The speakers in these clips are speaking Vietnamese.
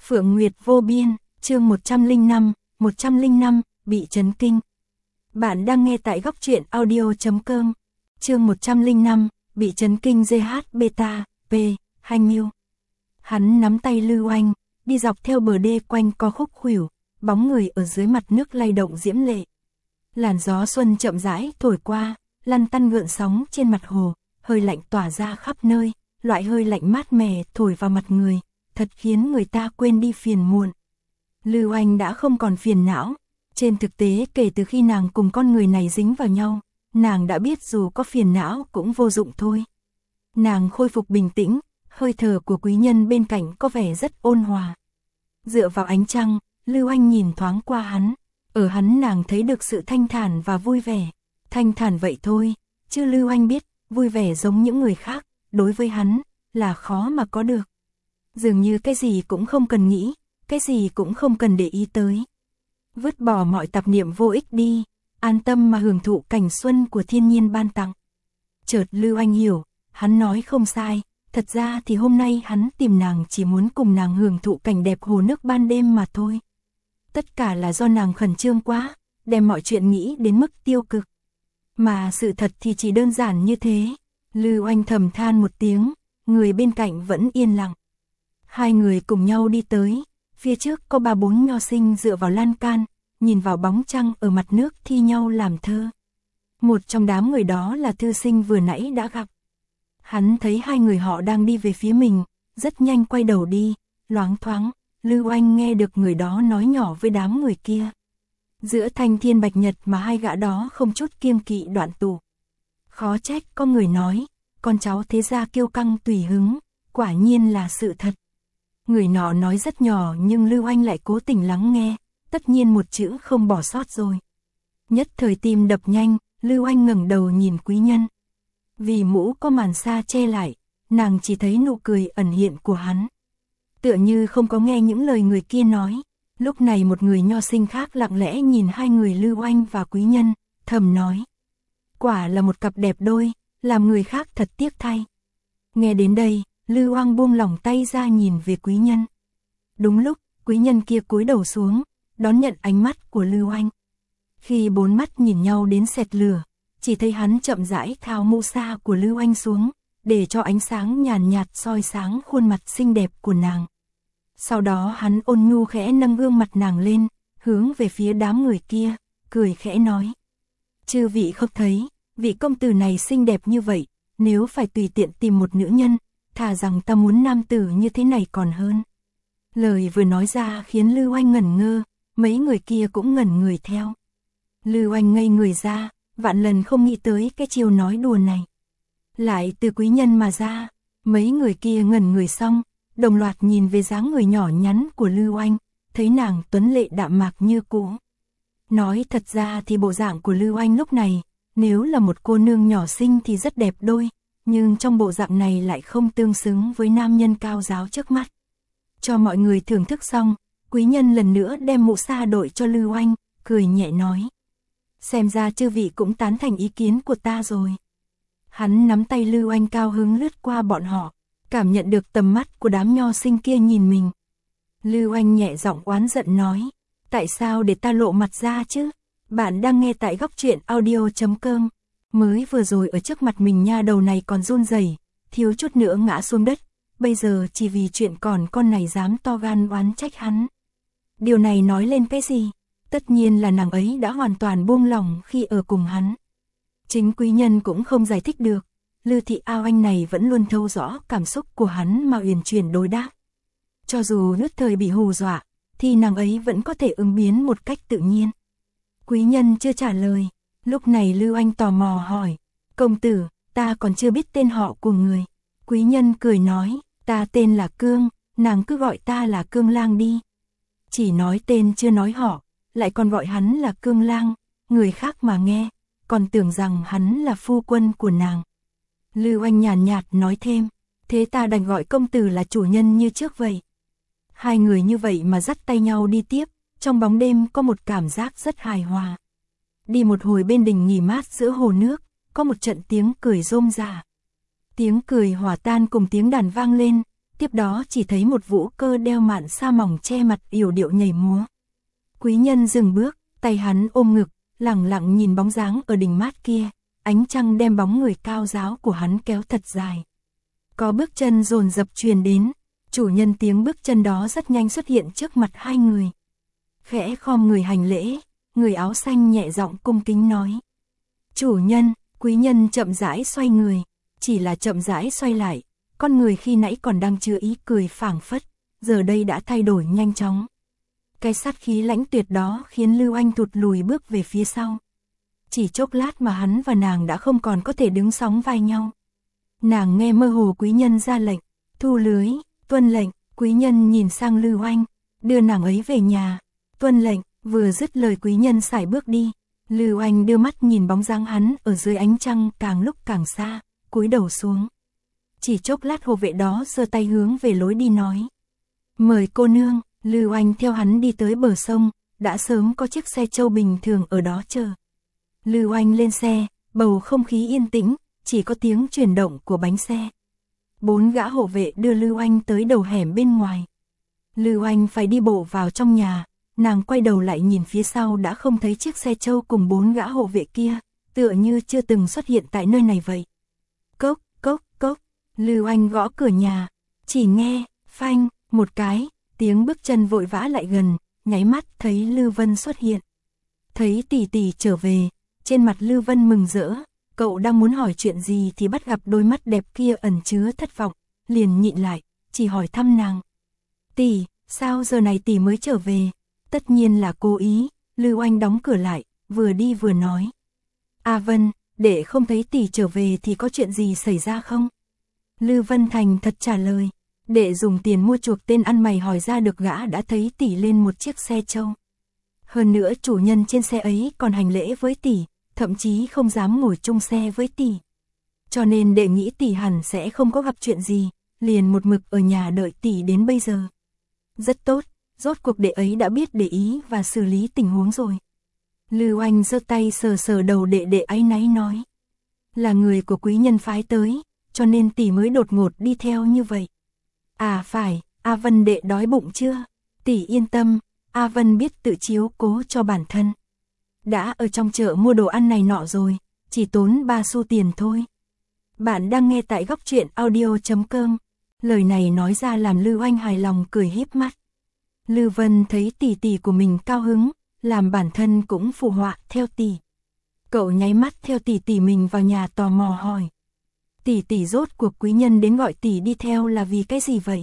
Phượng Nguyệt vô biên, chương 105, bị chấn kinh. Bạn đang nghe tại góc truyện audio.com. Chương 105, bị chấn kinh GH beta, P, Hành Miêu. Hắn nắm tay Lưu Anh, đi dọc theo bờ đê quanh co khúc khuỷu, bóng người ở dưới mặt nước lay động diễm lệ. Làn gió xuân chậm rãi thổi qua, lăn tăn gợn sóng trên mặt hồ, hơi lạnh tỏa ra khắp nơi, loại hơi lạnh mát mẻ thổi vào mặt người, thật khiến người ta quên đi phiền muộn. Lưu Anh đã không còn phiền não, trên thực tế kể từ khi nàng cùng con người này dính vào nhau, nàng đã biết dù có phiền não cũng vô dụng thôi. Nàng khôi phục bình tĩnh, hơi thở của quý nhân bên cạnh có vẻ rất ôn hòa. Dựa vào ánh trăng, Lưu Anh nhìn thoáng qua hắn, ở hắn nàng thấy được sự thanh thản và vui vẻ. Thanh thản vậy thôi, chứ Lưu Anh biết, vui vẻ giống những người khác, đối với hắn, là khó mà có được. Dường như cái gì cũng không cần nghĩ, cái gì cũng không cần để ý tới. Vứt bỏ mọi tạp niệm vô ích đi, an tâm mà hưởng thụ cảnh xuân của thiên nhiên ban tặng. Chợt Lưu Anh hiểu, hắn nói không sai, thật ra thì hôm nay hắn tìm nàng chỉ muốn cùng nàng hưởng thụ cảnh đẹp hồ nước ban đêm mà thôi. Tất cả là do nàng khẩn trương quá, đem mọi chuyện nghĩ đến mức tiêu cực. Mà sự thật thì chỉ đơn giản như thế. Lưu Anh thầm than một tiếng, người bên cạnh vẫn yên lặng. Hai người cùng nhau đi tới, phía trước có 3-4 nho sinh dựa vào lan can, nhìn vào bóng trăng ở mặt nước thi nhau làm thơ. Một trong đám người đó là thư sinh vừa nãy đã gặp. Hắn thấy hai người họ đang đi về phía mình, rất nhanh quay đầu đi, loáng thoáng, Lưu Anh nghe được người đó nói nhỏ với đám người kia. Giữa thanh thiên bạch nhật mà hai gã đó không chút kiêng kỵ đoạn tụ. Khó trách có người nói, con cháu thế gia kiêu căng tùy hứng, quả nhiên là sự thật. Người nọ nói rất nhỏ nhưng Lưu Anh lại cố tình lắng nghe, tất nhiên một chữ không bỏ sót rồi. Nhất thời tim đập nhanh, Lưu Anh ngẩng đầu nhìn quý nhân. Vì mũ có màn sa che lại, nàng chỉ thấy nụ cười ẩn hiện của hắn. Tựa như không có nghe những lời người kia nói. Lúc này một người nho sinh khác lặng lẽ nhìn hai người Lưu Anh và quý nhân, thầm nói. Quả là một cặp đẹp đôi, làm người khác thật tiếc thay. Nghe đến đây, Lưu Anh buông lỏng tay ra nhìn về quý nhân. Đúng lúc, quý nhân kia cúi đầu xuống, đón nhận ánh mắt của Lưu Anh. Khi bốn mắt nhìn nhau đến xẹt lửa, chỉ thấy hắn chậm rãi tháo mũ sa của Lưu Anh xuống, để cho ánh sáng nhàn nhạt soi sáng khuôn mặt xinh đẹp của nàng. Sau đó hắn ôn nhu khẽ nâng gương mặt nàng lên, hướng về phía đám người kia, cười khẽ nói. Chư vị không thấy, vị công tử này xinh đẹp như vậy, nếu phải tùy tiện tìm một nữ nhân, thà rằng ta muốn nam tử như thế này còn hơn. Lời vừa nói ra khiến Lưu Anh ngẩn ngơ, mấy người kia cũng ngẩn người theo. Lưu Anh ngây người ra, vạn lần không nghĩ tới cái chiều nói đùa này. Lại từ quý nhân mà ra, mấy người kia ngẩn người xong, đồng loạt nhìn về dáng người nhỏ nhắn của Lưu Anh, thấy nàng tuấn lệ đạm mạc như cũ. Nói thật ra thì bộ dạng của Lưu Anh lúc này, nếu là một cô nương nhỏ xinh thì rất đẹp đôi, nhưng trong bộ dạng này lại không tương xứng với nam nhân cao giáo trước mắt. Cho mọi người thưởng thức xong, quý nhân lần nữa đem mũ sa đội cho Lưu Anh, cười nhẹ nói. Xem ra chư vị cũng tán thành ý kiến của ta rồi. Hắn nắm tay Lưu Anh cao hứng lướt qua bọn họ, cảm nhận được tầm mắt của đám nho sinh kia nhìn mình. Lưu Anh nhẹ giọng oán giận nói, tại sao để ta lộ mặt ra chứ? Bạn đang nghe tại góc truyện audio.com. Mới vừa rồi ở trước mặt mình nha đầu này còn run rẩy, thiếu chút nữa ngã xuống đất, bây giờ chỉ vì chuyện còn con này dám to gan oán trách hắn. Điều này nói lên cái gì? Tất nhiên là nàng ấy đã hoàn toàn buông lỏng khi ở cùng hắn. Chính quý nhân cũng không giải thích được, Lư Thị Ao Anh này vẫn luôn thâu rõ cảm xúc của hắn mà uyển chuyển đối đáp. Cho dù nhất thời bị hù dọa, thì nàng ấy vẫn có thể ứng biến một cách tự nhiên. Quý nhân chưa trả lời, lúc này Lưu Anh tò mò hỏi, công tử, ta còn chưa biết tên họ của người. Quý nhân cười nói, ta tên là Cương, nàng cứ gọi ta là Cương Lang đi. Chỉ nói tên chưa nói họ, lại còn gọi hắn là Cương Lang, người khác mà nghe, còn tưởng rằng hắn là phu quân của nàng. Lưu Anh nhàn nhạt nói thêm, thế ta đành gọi công tử là chủ nhân như trước vậy. Hai người như vậy mà dắt tay nhau đi tiếp, trong bóng đêm có một cảm giác rất hài hòa. Đi một hồi bên đình nghỉ mát giữa hồ nước, có một trận tiếng cười rôm rả. Tiếng cười hòa tan cùng tiếng đàn vang lên, tiếp đó chỉ thấy một vũ cơ đeo mạn sa mỏng che mặt yểu điệu nhảy múa. Quý nhân dừng bước, tay hắn ôm ngực, lẳng lặng nhìn bóng dáng ở đỉnh mát kia, ánh trăng đem bóng người cao ráo của hắn kéo thật dài. Có bước chân dồn dập truyền đến, chủ nhân tiếng bước chân đó rất nhanh xuất hiện trước mặt hai người. Khẽ khom người hành lễ, người áo xanh nhẹ giọng cung kính nói. Chủ nhân, quý nhân chậm rãi xoay người, chỉ là chậm rãi xoay lại, con người khi nãy còn đang chứa ý cười phảng phất, giờ đây đã thay đổi nhanh chóng. Cái sát khí lãnh tuyệt đó khiến Lưu Anh thụt lùi bước về phía sau. Chỉ chốc lát mà hắn và nàng đã không còn có thể đứng sóng vai nhau. Nàng nghe mơ hồ quý nhân ra lệnh, thu lưới, tuân lệnh, quý nhân nhìn sang Lưu Anh, đưa nàng ấy về nhà, tuân lệnh, vừa dứt lời quý nhân sải bước đi. Lưu Anh đưa mắt nhìn bóng dáng hắn ở dưới ánh trăng càng lúc càng xa, cúi đầu xuống. Chỉ chốc lát hộ vệ đó giơ tay hướng về lối đi nói. Mời cô nương. Lưu Anh theo hắn đi tới bờ sông, đã sớm có chiếc xe trâu bình thường ở đó chờ. Lưu Anh lên xe, bầu không khí yên tĩnh, chỉ có tiếng chuyển động của bánh xe. 4 gã hộ vệ đưa Lưu Anh tới đầu hẻm bên ngoài. Lưu Anh phải đi bộ vào trong nhà, nàng quay đầu lại nhìn phía sau đã không thấy chiếc xe trâu cùng 4 gã hộ vệ kia, tựa như chưa từng xuất hiện tại nơi này vậy. Cốc, cốc, cốc, Lưu Anh gõ cửa nhà, chỉ nghe, phanh, một cái. Tiếng bước chân vội vã lại gần, nháy mắt thấy Lưu Vân xuất hiện. Thấy tỷ tỷ trở về, trên mặt Lưu Vân mừng rỡ, cậu đang muốn hỏi chuyện gì thì bắt gặp đôi mắt đẹp kia ẩn chứa thất vọng, liền nhịn lại, chỉ hỏi thăm nàng. Tỷ, sao giờ này tỷ mới trở về? Tất nhiên là cố ý, Lưu Anh đóng cửa lại, vừa đi vừa nói. A Vân, để không thấy tỷ trở về thì có chuyện gì xảy ra không? Lưu Vân thành thật trả lời. Để dùng tiền mua chuộc tên ăn mày hỏi ra được gã đã thấy tỷ lên một chiếc xe trâu. Hơn nữa chủ nhân trên xe ấy còn hành lễ với tỷ, thậm chí không dám ngồi chung xe với tỷ. Cho nên đệ nghĩ tỷ hẳn sẽ không có gặp chuyện gì, liền một mực ở nhà đợi tỷ đến bây giờ. Rất tốt, rốt cuộc đệ ấy đã biết để ý và xử lý tình huống rồi. Lưu Anh giơ tay sờ sờ đầu đệ áy náy nói. Là người của quý nhân phái tới, cho nên tỷ mới đột ngột đi theo như vậy. À phải, A Vân đệ đói bụng chưa? Tỷ yên tâm, A Vân biết tự chiếu cố cho bản thân. Đã ở trong chợ mua đồ ăn này nọ rồi, chỉ tốn 3 xu tiền thôi. Bạn đang nghe tại góc truyện audio.com. Lời này nói ra làm Lưu Anh hài lòng cười híp mắt. Lưu Vân thấy tỷ tỷ của mình cao hứng, làm bản thân cũng phụ họa theo tỷ. Cậu nháy mắt theo tỷ tỷ mình vào nhà tò mò hỏi. Tỷ tỷ rốt cuộc quý nhân đến gọi tỷ đi theo là vì cái gì vậy?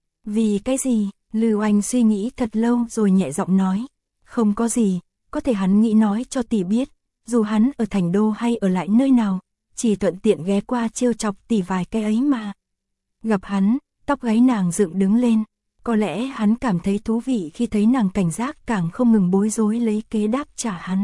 Vì cái gì? Lưu Anh suy nghĩ thật lâu rồi nhẹ giọng nói. Không có gì, có thể hắn nghĩ nói cho tỷ biết, dù hắn ở thành đô hay ở lại nơi nào, chỉ thuận tiện ghé qua trêu chọc tỷ vài cái ấy mà. Gặp hắn, tóc gáy nàng dựng đứng lên, có lẽ hắn cảm thấy thú vị khi thấy nàng cảnh giác càng không ngừng bối rối lấy kế đáp trả hắn.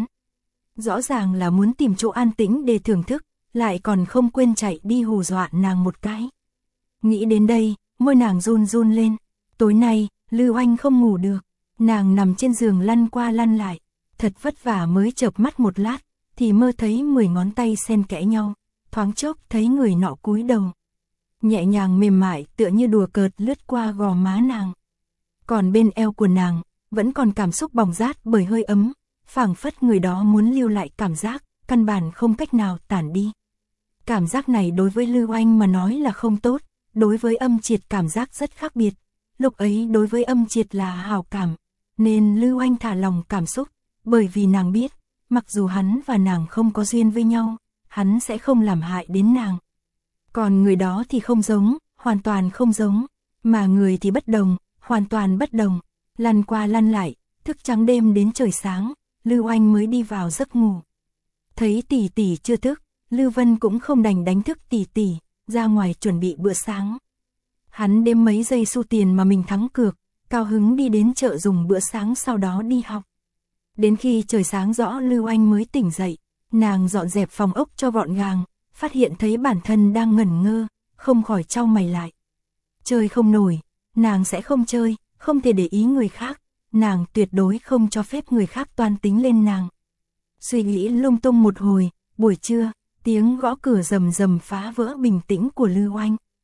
Rõ ràng là muốn tìm chỗ an tĩnh để thưởng thức, lại còn không quên chạy đi hù dọa nàng một cái. Nghĩ đến đây, môi nàng run run lên. Tối nay, Lưu Anh không ngủ được, nàng nằm trên giường lăn qua lăn lại, thật vất vả mới chợp mắt một lát, thì mơ thấy 10 ngón tay xen kẽ nhau, thoáng chốc thấy người nọ cúi đầu. Nhẹ nhàng mềm mại tựa như đùa cợt lướt qua gò má nàng. Còn bên eo của nàng, vẫn còn cảm xúc bỏng rát bởi hơi ấm, phảng phất người đó muốn lưu lại cảm giác, căn bản không cách nào tản đi. Cảm giác này đối với Lưu Anh mà nói là không tốt, đối với Âm Triệt cảm giác rất khác biệt. Lúc ấy đối với Âm Triệt là hảo cảm, nên Lưu Anh thả lòng cảm xúc, bởi vì nàng biết, mặc dù hắn và nàng không có duyên với nhau, hắn sẽ không làm hại đến nàng. Còn người đó thì không giống, hoàn toàn không giống, mà người thì bất đồng, hoàn toàn bất đồng. Lăn qua lăn lại, thức trắng đêm đến trời sáng, Lưu Anh mới đi vào giấc ngủ. Thấy tỷ tỷ chưa thức, Lưu Vân cũng không đành đánh thức tỷ tỷ, ra ngoài chuẩn bị bữa sáng. Hắn đếm mấy giây xu tiền mà mình thắng cược, cao hứng đi đến chợ dùng bữa sáng sau đó đi học. Đến khi trời sáng rõ Lưu Anh mới tỉnh dậy, nàng dọn dẹp phòng ốc cho gọn gàng, phát hiện thấy bản thân đang ngẩn ngơ, không khỏi chau mày lại. Chơi không nổi, nàng sẽ không chơi, không thể để ý người khác, nàng tuyệt đối không cho phép người khác toan tính lên nàng. Suy nghĩ lung tung một hồi, buổi trưa, tiếng gõ cửa rầm rầm phá vỡ bình tĩnh của Lưu Anh.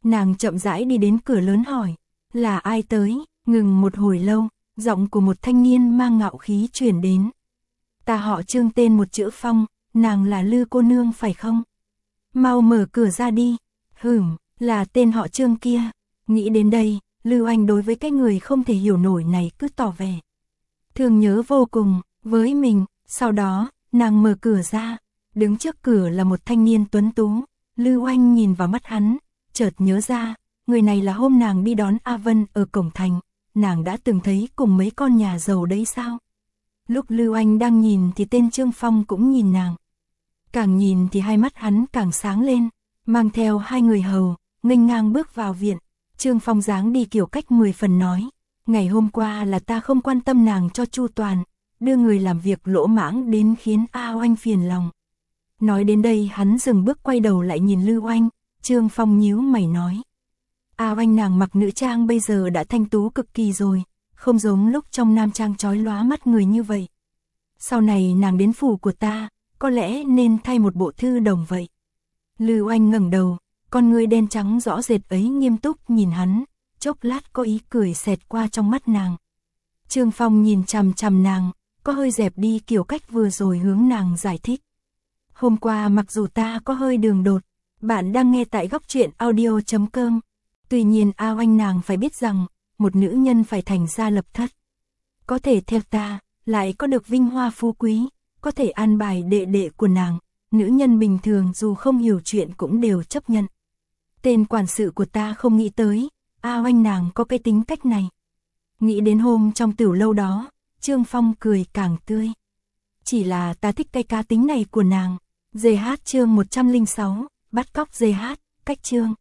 Nàng chậm rãi đi đến cửa lớn hỏi, là ai tới? Ngừng một hồi lâu, giọng của một thanh niên mang ngạo khí truyền đến. Ta họ Trương, tên một chữ Phong, nàng là Lư cô nương phải không? Mau mở cửa ra đi. Là tên họ Trương kia. Nghĩ đến đây, Lưu Anh đối với cái người không thể hiểu nổi này cứ tỏ vẻ thương nhớ vô cùng với mình. Sau đó, nàng mở cửa ra, đứng trước cửa là một thanh niên tuấn tú. Lưu Anh nhìn vào mắt hắn, chợt nhớ ra, người này là hôm nàng đi đón A Vân ở cổng thành, nàng đã từng thấy cùng mấy con nhà giàu đấy sao? Lúc Lưu Anh đang nhìn thì tên Trương Phong cũng nhìn nàng. Càng nhìn thì hai mắt hắn càng sáng lên, mang theo hai người hầu, nghênh ngang bước vào viện. Trương Phong dáng đi kiểu cách 10 phần nói, ngày hôm qua là ta không quan tâm nàng cho chu toàn, đưa người làm việc lỗ mãng đến khiến A Oanh phiền lòng. Nói đến đây hắn dừng bước quay đầu lại nhìn Lưu Anh, Trương Phong nhíu mày nói. A Oanh nàng mặc nữ trang bây giờ đã thanh tú cực kỳ rồi, không giống lúc trong nam trang chói lóa mắt người như vậy. Sau này nàng đến phủ của ta, có lẽ nên thay một bộ thư đồng vậy. Lưu Anh ngẩng đầu, con ngươi đen trắng rõ rệt ấy nghiêm túc nhìn hắn, chốc lát có ý cười xẹt qua trong mắt nàng. Trương Phong nhìn chằm chằm nàng, có hơi dẹp đi kiểu cách vừa rồi hướng nàng giải thích. Hôm qua mặc dù ta có hơi đường đột, bạn đang nghe tại góc truyện audio.com. Tuy nhiên A Oanh nàng phải biết rằng, một nữ nhân phải thành gia lập thất. Có thể theo ta, lại có được vinh hoa phú quý, có thể an bài đệ đệ của nàng, nữ nhân bình thường dù không hiểu chuyện cũng đều chấp nhận. Tên quản sự của ta không nghĩ tới, A Oanh nàng có cái tính cách này. Nghĩ đến hôm trong tiểu lâu đó, Trương Phong cười càng tươi. Chỉ là ta thích cái cá tính này của nàng. GH chương 106, bắt cóc GH, cách chương.